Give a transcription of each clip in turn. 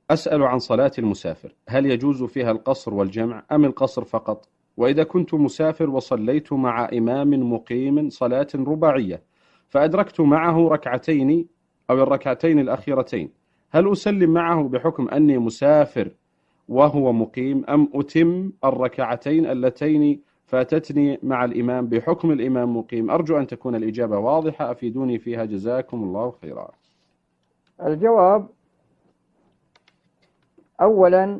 أسأل عن صلاة المسافر، هل يجوز فيها القصر والجمع أم القصر فقط؟ وإذا كنت مسافر وصليت مع إمام مقيم صلاة رباعية فأدركت معه ركعتين أو الركعتين الأخيرتين، هل أسلم معه بحكم أني مسافر وهو مقيم، أم أتم الركعتين اللتين فاتتني مع الإمام بحكم الإمام مقيم؟ أرجو أن تكون الإجابة واضحة، أفيدوني فيها جزاكم الله خيرا. الجواب: أولا،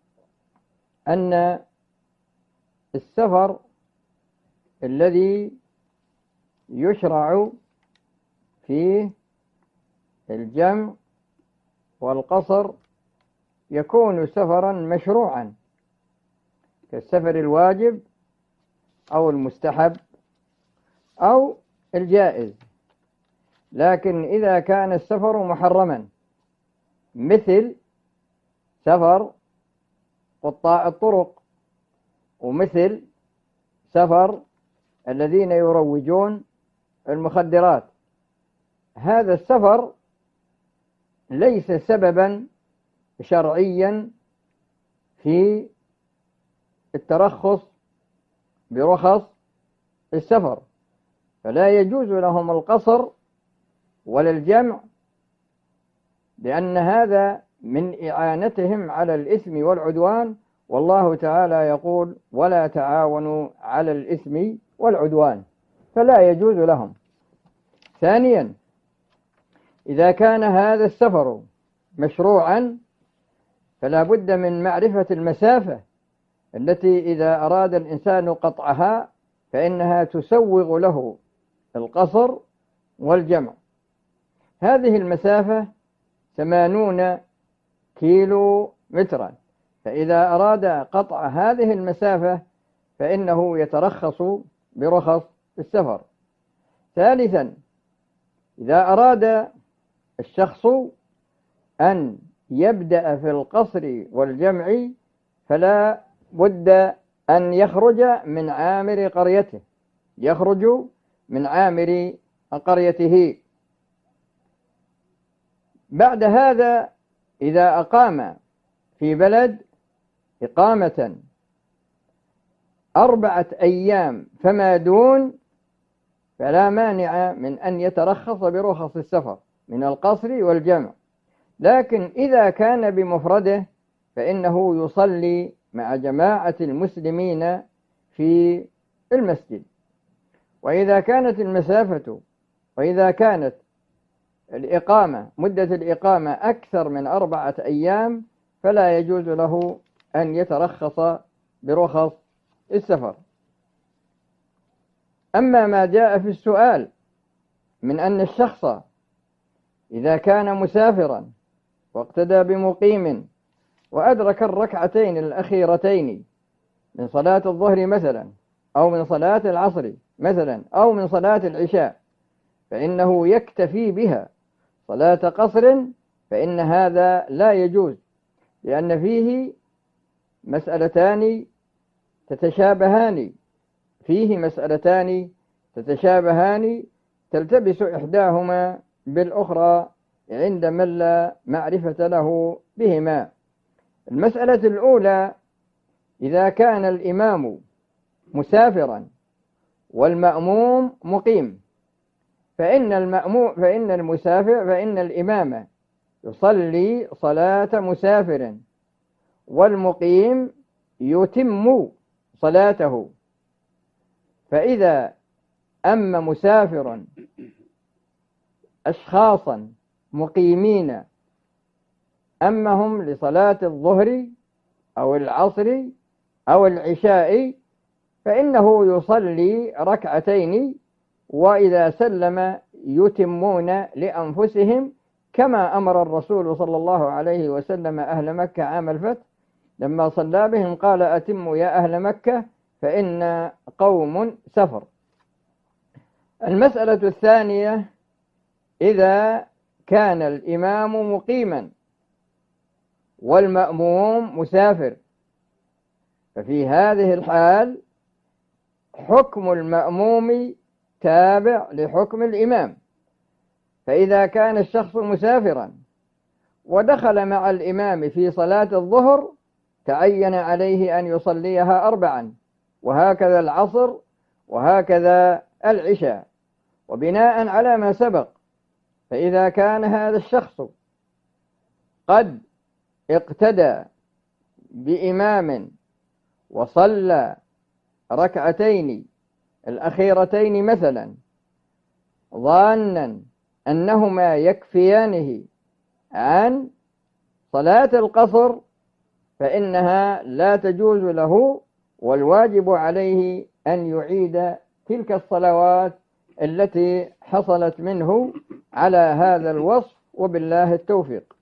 أن السفر الذي يشرع فيه الجمع والقصر يكون سفرا مشروعا كالسفر الواجب أو المستحب أو الجائز. لكن إذا كان السفر محرما مثل سفر قطاع الطرق ومثل سفر الذين يروجون المخدرات، هذا السفر ليس سببا شرعيا في الترخص برخص السفر، فلا يجوز لهم القصر ولا الجمع، لأن هذا من إعانتهم على الإثم والعدوان، والله تعالى يقول: ولا تعاونوا على الإثم والعدوان، فلا يجوز لهم. ثانيا، إذا كان هذا السفر مشروعا فلا بد من معرفة المسافة التي إذا أراد الإنسان قطعها فإنها تسوغ له القصر والجمع. هذه المسافة 80 كيلو مترا، فإذا أراد قطع هذه المسافة فإنه يترخص برخص السفر. ثالثا، إذا أراد الشخص أن يبدأ في القصر والجمع فلا بد أن يخرج من عامر قريته، يخرج من عامر قريته. بعد هذا إذا أقام في بلد إقامة 4 أيام فما دون فلا مانع من أن يترخص برخص السفر من القصر والجمع. لكن إذا كان بمفرده فإنه يصلي مع جماعة المسلمين في المسجد. وإذا كانت المسافة وإذا كانت مدة الإقامة أكثر من 4 أيام فلا يجوز له أن يترخص برخص السفر. أما ما جاء في السؤال من أن الشخص إذا كان مسافرا واقتدى بمقيم وأدرك الركعتين الأخيرتين من صلاة الظهر مثلا أو من صلاة العصر مثلا أو من صلاة العشاء فإنه يكتفي بها صلاة قصر، فإن هذا لا يجوز، لأن فيه مسألتان تتشابهان تلتبس إحداهما بالأخرى عند من لا معرفة له بهما. المسألة الأولى: إذا كان الإمام مسافرا والمأموم مقيم فإن الإمام يصلي صلاة مسافر والمقيم يتم صلاته. فإذا أما مسافر أشخاصا مقيمين أمهم لصلاة الظهر أو العصر أو العشاء فإنه يصلي ركعتين، وإذا سلم يتمون لأنفسهم، كما أمر الرسول صلى الله عليه وسلم أهل مكة عام الفتح لما صلى بهم قال: أتموا يا أهل مكة فإن قوم سفر. المسألة الثانية: إذا كان الإمام مقيما والمأموم مسافر ففي هذه الحال حكم المأموم تابع لحكم الإمام. فإذا كان الشخص مسافرا ودخل مع الإمام في صلاة الظهر تعين عليه أن يصليها 4، وهكذا العصر، وهكذا العشاء. وبناء على ما سبق، فإذا كان هذا الشخص قد اقتدى بإمام وصلى ركعتين الأخيرتين مثلا ظانا أنهما يكفيانه عن صلاة القصر، فإنها لا تجوز له، والواجب عليه أن يعيد تلك الصلوات التي حصلت منه على هذا الوصف، وبالله التوفيق.